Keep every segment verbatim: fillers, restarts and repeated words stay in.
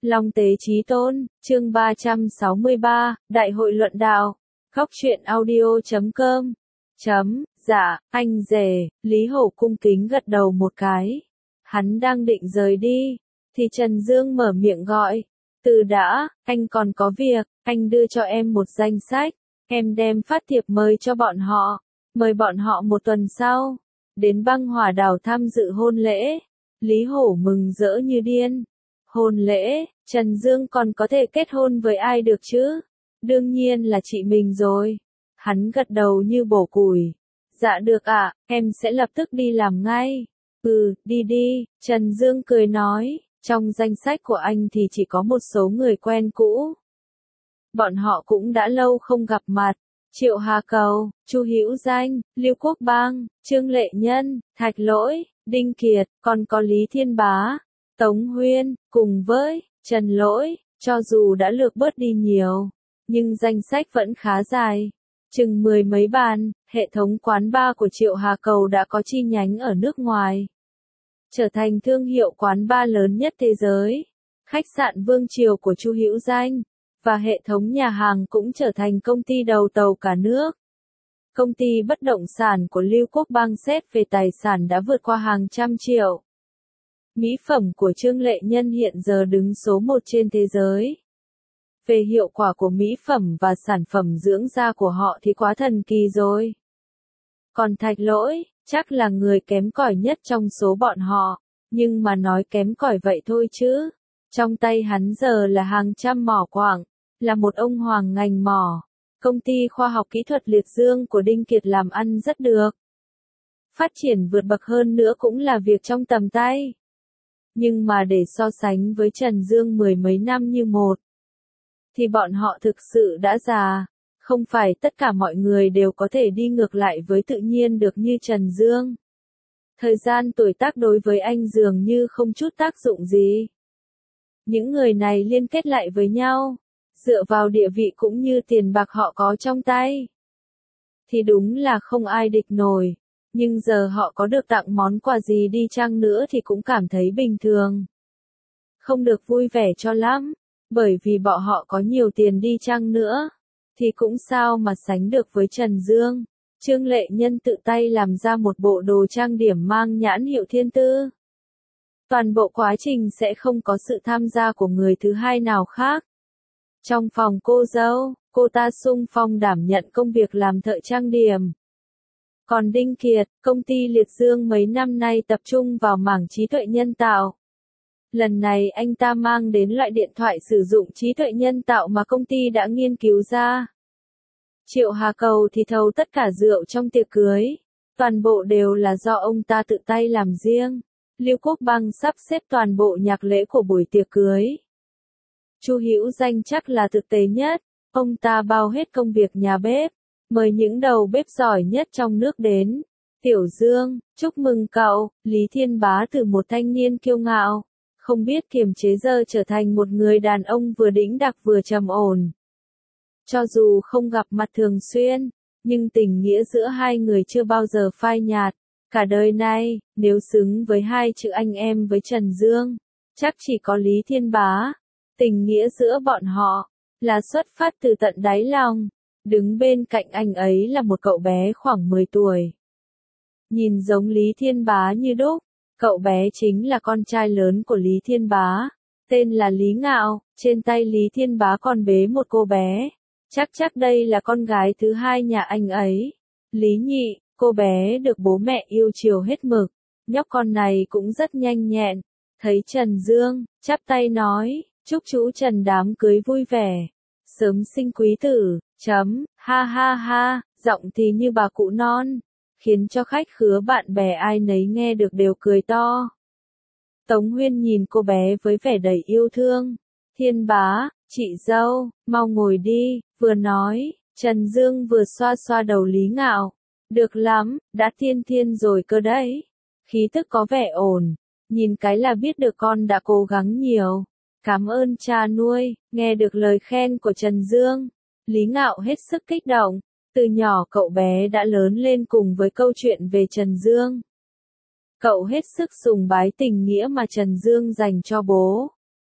Long tế chí tôn, chương ba trăm sáu mươi ba, Đại hội luận đạo. Góc truyện audio chấm com. Chấm, dạ, anh rể, Lý Hổ cung kính gật đầu một cái. Hắn đang định rời đi, thì Trần Dương mở miệng gọi. Từ đã, anh còn có việc, anh đưa cho em một danh sách, em đem phát thiệp mời cho bọn họ, mời bọn họ một tuần sau, đến băng hỏa đảo tham dự hôn lễ. Lý Hổ mừng rỡ như điên. Hôn lễ, Trần Dương còn có thể kết hôn với ai được chứ? Đương nhiên là chị mình rồi. Hắn gật đầu như bổ củi. Dạ được ạ, em sẽ lập tức đi làm ngay. Ừ, đi đi, Trần Dương cười nói, trong danh sách của anh thì chỉ có một số người quen cũ. Bọn họ cũng đã lâu không gặp mặt. Triệu Hà Cầu, Chu Hữu Danh, Lưu Quốc Bang, Trương Lệ Nhân, Thạch Lỗi, Đinh Kiệt, còn có Lý Thiên Bá, Tống Huyên, cùng với Trần Lỗi, cho dù đã lược bớt đi nhiều, nhưng danh sách vẫn khá dài. Chừng mười mấy bàn, hệ thống quán bar của Triệu Hà Cầu đã có chi nhánh ở nước ngoài. Trở thành thương hiệu quán bar lớn nhất thế giới. Khách sạn Vương Triều của Chu Hữu Danh và hệ thống nhà hàng cũng trở thành công ty đầu tàu cả nước. Công ty bất động sản của Lưu Quốc Bang xét về tài sản đã vượt qua hàng trăm triệu. Mỹ phẩm của Trương Lệ Nhân hiện giờ đứng số một trên thế giới. Về hiệu quả của mỹ phẩm và sản phẩm dưỡng da của họ thì quá thần kỳ rồi. Còn Thạch Lỗi, chắc là người kém cỏi nhất trong số bọn họ, nhưng mà nói kém cỏi vậy thôi chứ. Trong tay hắn giờ là hàng trăm mỏ quặng, là một ông hoàng ngành mỏ. Công ty khoa học kỹ thuật Liệt Dương của Đinh Kiệt làm ăn rất được. Phát triển vượt bậc hơn nữa cũng là việc trong tầm tay. Nhưng mà để so sánh với Trần Dương mười mấy năm như một, thì bọn họ thực sự đã già. Không phải tất cả mọi người đều có thể đi ngược lại với tự nhiên được như Trần Dương. Thời gian tuổi tác đối với anh dường như không chút tác dụng gì. Những người này liên kết lại với nhau, dựa vào địa vị cũng như tiền bạc họ có trong tay, thì đúng là không ai địch nổi. Nhưng giờ họ có được tặng món quà gì đi chăng nữa thì cũng cảm thấy bình thường. Không được vui vẻ cho lắm, bởi vì bọn họ có nhiều tiền đi chăng nữa, thì cũng sao mà sánh được với Trần Dương. Trương Lệ Nhân tự tay làm ra một bộ đồ trang điểm mang nhãn hiệu Thiên Tư. Toàn bộ quá trình sẽ không có sự tham gia của người thứ hai nào khác. Trong phòng cô dâu, cô ta xung phong đảm nhận công việc làm thợ trang điểm. Còn Đinh Kiệt, công ty Liệt Dương mấy năm nay tập trung vào mảng trí tuệ nhân tạo. Lần này anh ta mang đến loại điện thoại sử dụng trí tuệ nhân tạo mà công ty đã nghiên cứu ra. Triệu Hà Cầu thì thầu tất cả rượu trong tiệc cưới. Toàn bộ đều là do ông ta tự tay làm riêng. Lưu Quốc Bang sắp xếp toàn bộ nhạc lễ của buổi tiệc cưới. Chu Hữu Danh chắc là thực tế nhất. Ông ta bao hết công việc nhà bếp, mời những đầu bếp giỏi nhất trong nước đến. Tiểu Dương, chúc mừng cậu. Lý Thiên Bá từ một thanh niên kiêu ngạo, không biết kiềm chế giờ trở thành một người đàn ông vừa đĩnh đạc vừa trầm ổn. Cho dù không gặp mặt thường xuyên, nhưng tình nghĩa giữa hai người chưa bao giờ phai nhạt. Cả đời này, nếu xứng với hai chữ anh em với Trần Dương, chắc chỉ có Lý Thiên Bá. Tình nghĩa giữa bọn họ là xuất phát từ tận đáy lòng. Đứng bên cạnh anh ấy là một cậu bé khoảng mười tuổi. Nhìn giống Lý Thiên Bá như đúc. Cậu bé chính là con trai lớn của Lý Thiên Bá, tên là Lý Ngạo. Trên tay Lý Thiên Bá còn bế một cô bé. Chắc chắc đây là con gái thứ hai nhà anh ấy. Lý Nhị, cô bé được bố mẹ yêu chiều hết mực. Nhóc con này cũng rất nhanh nhẹn. Thấy Trần Dương, chắp tay nói, chúc chú Trần đám cưới vui vẻ, sớm sinh quý tử. Chấm, ha ha ha, giọng thì như bà cụ non, khiến cho khách khứa bạn bè ai nấy nghe được đều cười to. Tống Huyên nhìn cô bé với vẻ đầy yêu thương. Thiên Bá, chị dâu, mau ngồi đi, vừa nói, Trần Dương vừa xoa xoa đầu Lý Ngạo. Được lắm, đã thiên thiên rồi cơ đấy. Khí tức có vẻ ổn, nhìn cái là biết được con đã cố gắng nhiều. Cảm ơn cha nuôi. Nghe được lời khen của Trần Dương, Lý Ngạo hết sức kích động. Từ nhỏ cậu bé đã lớn lên cùng với câu chuyện về Trần Dương. Cậu hết sức sùng bái tình nghĩa mà Trần Dương dành cho bố.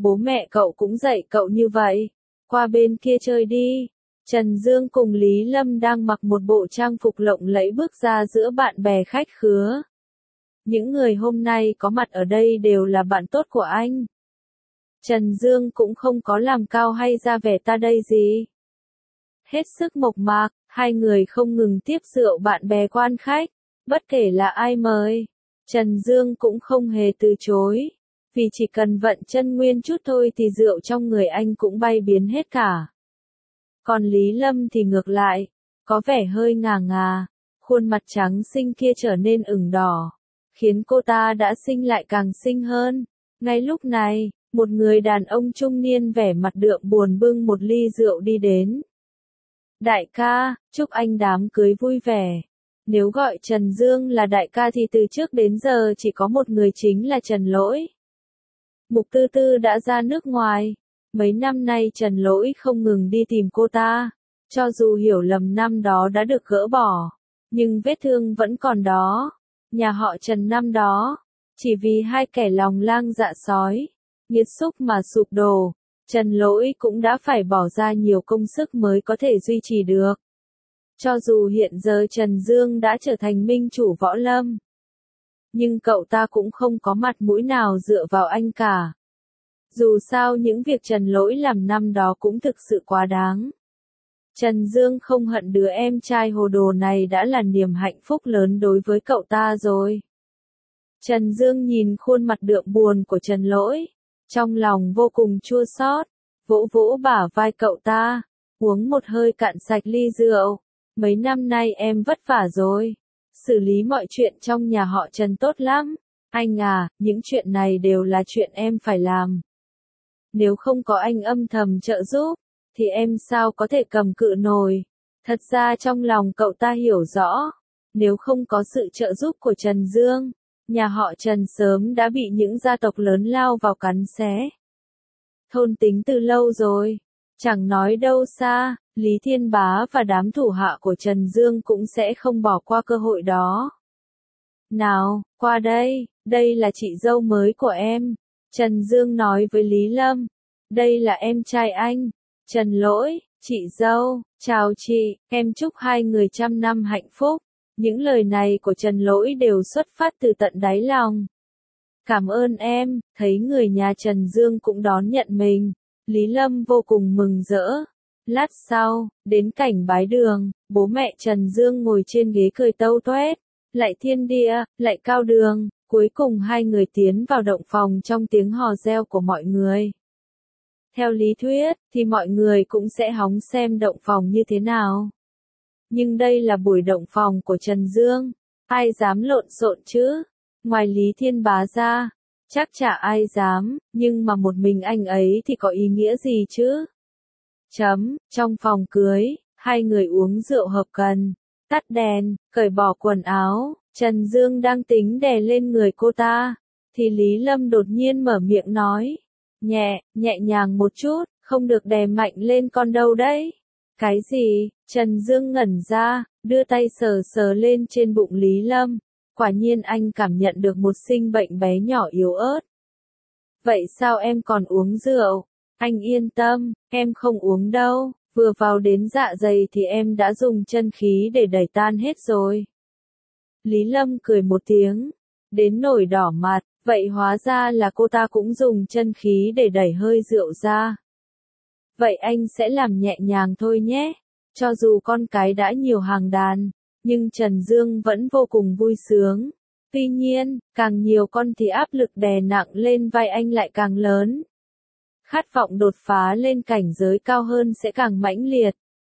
bố mẹ cậu cũng dạy cậu như vậy. Qua bên kia chơi đi. Trần Dương cùng Lý Lâm đang mặc một bộ trang phục lộng lẫy bước ra giữa bạn bè khách khứa. Những người hôm nay có mặt ở đây đều là bạn tốt của anh. Trần Dương cũng không có làm cao hay ra vẻ ta đây gì. Hết sức mộc mạc, hai người không ngừng tiếp rượu bạn bè quan khách, bất kể là ai mời. Trần Dương cũng không hề từ chối, vì chỉ cần vận chân nguyên chút thôi thì rượu trong người anh cũng bay biến hết cả. Còn Lý Lâm thì ngược lại, có vẻ hơi ngà ngà, khuôn mặt trắng xinh kia trở nên ửng đỏ, khiến cô ta đã xinh lại càng xinh hơn. Ngay lúc này, một người đàn ông trung niên vẻ mặt đượm buồn bưng một ly rượu đi đến. Đại ca, chúc anh đám cưới vui vẻ. Nếu gọi Trần Dương là đại ca thì từ trước đến giờ chỉ có một người chính là Trần Lỗi. Mục Tư Tư đã ra nước ngoài. Mấy năm nay Trần Lỗi không ngừng đi tìm cô ta. Cho dù hiểu lầm năm đó đã được gỡ bỏ, nhưng vết thương vẫn còn đó. Nhà họ Trần năm đó, chỉ vì hai kẻ lòng lang dạ sói, nghiệt xúc mà sụp đổ, Trần Lỗi cũng đã phải bỏ ra nhiều công sức mới có thể duy trì được. Cho dù hiện giờ Trần Dương đã trở thành minh chủ võ lâm, nhưng cậu ta cũng không có mặt mũi nào dựa vào anh cả. Dù sao những việc Trần Lỗi làm năm đó cũng thực sự quá đáng. Trần Dương không hận đứa em trai hồ đồ này đã là niềm hạnh phúc lớn đối với cậu ta rồi. Trần Dương nhìn khuôn mặt đượm buồn của Trần Lỗi, trong lòng vô cùng chua xót, vỗ vỗ bả vai cậu ta, uống một hơi cạn sạch ly rượu. Mấy năm nay em vất vả rồi, xử lý mọi chuyện trong nhà họ Trần tốt lắm. Anh à, những chuyện này đều là chuyện em phải làm. Nếu không có anh âm thầm trợ giúp, thì em sao có thể cầm cự nổi. Thật ra trong lòng cậu ta hiểu rõ, nếu không có sự trợ giúp của Trần Dương, nhà họ Trần sớm đã bị những gia tộc lớn lao vào cắn xé. Thôn tính từ lâu rồi, chẳng nói đâu xa, Lý Thiên Bá và đám thủ hạ của Trần Dương cũng sẽ không bỏ qua cơ hội đó. Nào, qua đây, đây là chị dâu mới của em. Trần Dương nói với Lý Lâm, đây là em trai anh, Trần Lỗi, chị dâu, chào chị, em chúc hai người trăm năm hạnh phúc. Những lời này của Trần Lỗi đều xuất phát từ tận đáy lòng. Cảm ơn em, thấy người nhà Trần Dương cũng đón nhận mình, Lý Lâm vô cùng mừng rỡ. Lát sau, đến cảnh bái đường, bố mẹ Trần Dương ngồi trên ghế cười tâu toét, lại thiên địa, lại cao đường, cuối cùng hai người tiến vào động phòng trong tiếng hò reo của mọi người. Theo lý thuyết, thì mọi người cũng sẽ hóng xem động phòng như thế nào. Nhưng đây là buổi động phòng của Trần Dương, ai dám lộn xộn chứ? Ngoài Lý Thiên Bá ra, chắc chả ai dám, nhưng mà một mình anh ấy thì có ý nghĩa gì chứ? Chấm, trong phòng cưới, hai người uống rượu hợp cần, tắt đèn, cởi bỏ quần áo, Trần Dương đang tính đè lên người cô ta, thì Lý Lâm đột nhiên mở miệng nói, nhẹ, nhẹ nhàng một chút, không được đè mạnh lên con đâu đấy. Cái gì? Trần Dương ngẩn ra, đưa tay sờ sờ lên trên bụng Lý Lâm, quả nhiên anh cảm nhận được một sinh bệnh bé nhỏ yếu ớt. Vậy sao em còn uống rượu? Anh yên tâm, em không uống đâu, vừa vào đến dạ dày thì em đã dùng chân khí để đẩy tan hết rồi. Lý Lâm cười một tiếng, đến nổi đỏ mặt, vậy hóa ra là cô ta cũng dùng chân khí để đẩy hơi rượu ra. Vậy anh sẽ làm nhẹ nhàng thôi nhé, cho dù con cái đã nhiều hàng đàn, nhưng Trần Dương vẫn vô cùng vui sướng. Tuy nhiên, càng nhiều con thì áp lực đè nặng lên vai anh lại càng lớn. Khát vọng đột phá lên cảnh giới cao hơn sẽ càng mãnh liệt.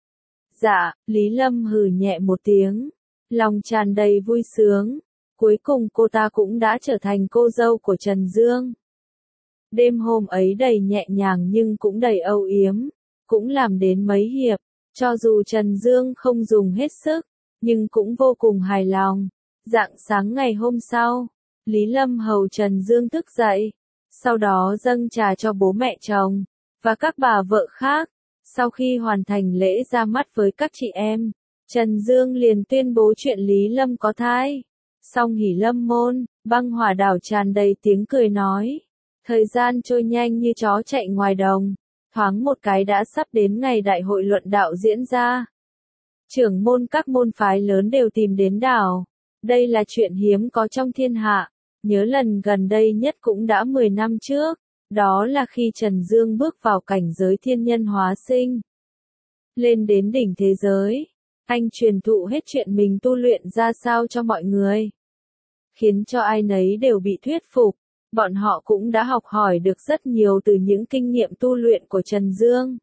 Dạ, Lý Lâm hừ nhẹ một tiếng, lòng tràn đầy vui sướng. Cuối cùng cô ta cũng đã trở thành cô dâu của Trần Dương. Đêm hôm ấy đầy nhẹ nhàng nhưng cũng đầy âu yếm, cũng làm đến mấy hiệp, cho dù Trần Dương không dùng hết sức, nhưng cũng vô cùng hài lòng. Rạng sáng ngày hôm sau, Lý Lâm hầu Trần Dương thức dậy, sau đó dâng trà cho bố mẹ chồng, và các bà vợ khác. Sau khi hoàn thành lễ ra mắt với các chị em, Trần Dương liền tuyên bố chuyện Lý Lâm có thai. Song hỉ lâm môn, băng hỏa đảo tràn đầy tiếng cười nói. Thời gian trôi nhanh như chó chạy ngoài đồng, thoáng một cái đã sắp đến ngày đại hội luận đạo diễn ra. Trưởng môn các môn phái lớn đều tìm đến đảo. Đây là chuyện hiếm có trong thiên hạ. Nhớ lần gần đây nhất cũng đã mười năm trước. Đó là khi Trần Dương bước vào cảnh giới thiên nhân hóa sinh. Lên đến đỉnh thế giới. Anh truyền thụ hết chuyện mình tu luyện ra sao cho mọi người. Khiến cho ai nấy đều bị thuyết phục. Bọn họ cũng đã học hỏi được rất nhiều từ những kinh nghiệm tu luyện của Trần Dương.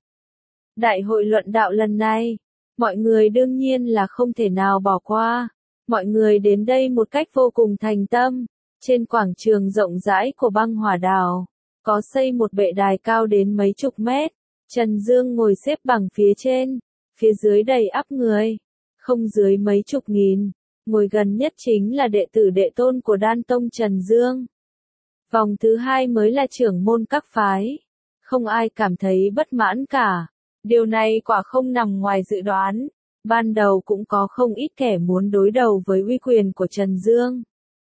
Đại hội luận đạo lần này, mọi người đương nhiên là không thể nào bỏ qua. Mọi người đến đây một cách vô cùng thành tâm. Trên quảng trường rộng rãi của băng hỏa đảo, có xây một bệ đài cao đến mấy chục mét. Trần Dương ngồi xếp bằng phía trên, phía dưới đầy ắp người, không dưới mấy chục nghìn. Ngồi gần nhất chính là đệ tử đệ tôn của Đan Tông Trần Dương. Vòng thứ hai mới là trưởng môn các phái. Không ai cảm thấy bất mãn cả. Điều này quả không nằm ngoài dự đoán. Ban đầu cũng có không ít kẻ muốn đối đầu với uy quyền của Trần Dương.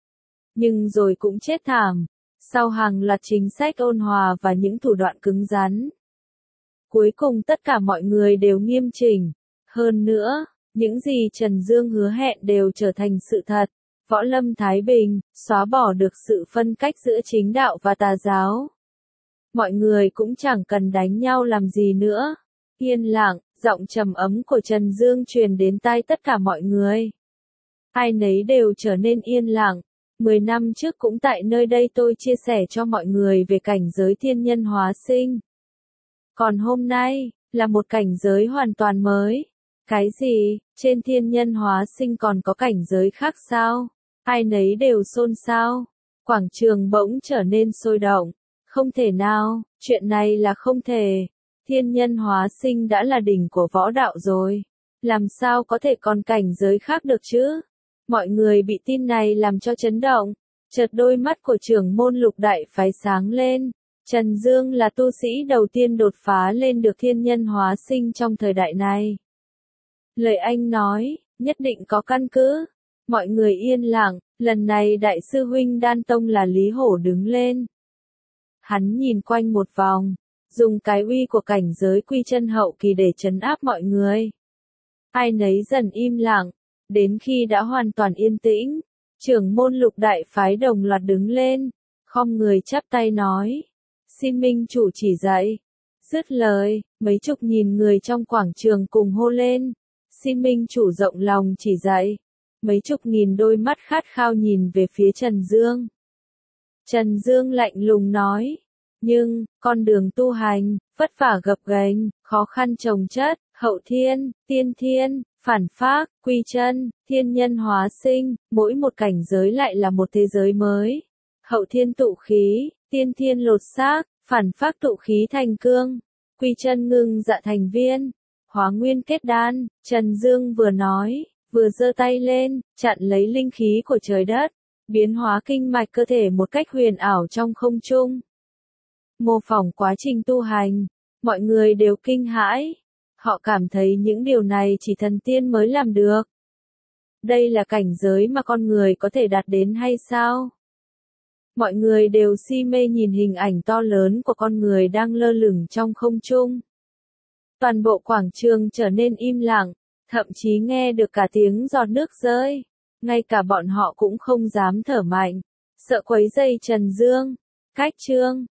Nhưng rồi cũng chết thảm. Sau hàng loạt chính sách ôn hòa và những thủ đoạn cứng rắn. Cuối cùng tất cả mọi người đều nghiêm chỉnh. Hơn nữa, những gì Trần Dương hứa hẹn đều trở thành sự thật. Võ lâm thái bình, xóa bỏ được sự phân cách giữa chính đạo và tà giáo. Mọi người cũng chẳng cần đánh nhau làm gì nữa. Yên lặng, giọng trầm ấm của Trần Dương truyền đến tai tất cả mọi người. Ai nấy đều trở nên yên lặng. Mười năm trước cũng tại nơi đây tôi chia sẻ cho mọi người về cảnh giới thiên nhân hóa sinh. Còn hôm nay, là một cảnh giới hoàn toàn mới. Cái gì, trên thiên nhân hóa sinh còn có cảnh giới khác sao? Ai nấy đều xôn xao. Quảng trường bỗng trở nên sôi động. Không thể nào, chuyện này là không thể. Thiên nhân hóa sinh đã là đỉnh của võ đạo rồi. Làm sao có thể còn cảnh giới khác được chứ? Mọi người bị tin này làm cho chấn động. Chợt đôi mắt của trưởng môn Lục đại phái sáng lên. Trần Dương là tu sĩ đầu tiên đột phá lên được thiên nhân hóa sinh trong thời đại này. Lời anh nói, nhất định có căn cứ. Mọi người yên lặng, lần này đại sư huynh Đan Tông là Lý Hổ đứng lên. Hắn nhìn quanh một vòng, dùng cái uy của cảnh giới quy chân hậu kỳ để trấn áp mọi người. Ai nấy dần im lặng, đến khi đã hoàn toàn yên tĩnh, trưởng môn Lục đại phái đồng loạt đứng lên, khom người chắp tay nói, xin minh chủ chỉ dạy. Dứt lời, mấy chục nghìn người trong quảng trường cùng hô lên, xin minh chủ rộng lòng chỉ dạy. Mấy chục nghìn đôi mắt khát khao nhìn về phía Trần Dương. Trần Dương lạnh lùng nói, nhưng, con đường tu hành, vất vả gập ghềnh, khó khăn chồng chất, hậu thiên, tiên thiên, phản phác, quy chân, thiên nhân hóa sinh, mỗi một cảnh giới lại là một thế giới mới. Hậu thiên tụ khí, tiên thiên lột xác, phản phác tụ khí thành cương, quy chân ngưng dạ thành viên, hóa nguyên kết đan. Trần Dương vừa nói, vừa giơ tay lên, chặn lấy linh khí của trời đất, biến hóa kinh mạch cơ thể một cách huyền ảo trong không trung. Mô phỏng quá trình tu hành, mọi người đều kinh hãi. Họ cảm thấy những điều này chỉ thần tiên mới làm được. Đây là cảnh giới mà con người có thể đạt đến hay sao? Mọi người đều si mê nhìn hình ảnh to lớn của con người đang lơ lửng trong không trung. Toàn bộ quảng trường trở nên im lặng, thậm chí nghe được cả tiếng giọt nước rơi. Ngay cả bọn họ cũng không dám thở mạnh, sợ quấy rầy Trần Dương. Cách chương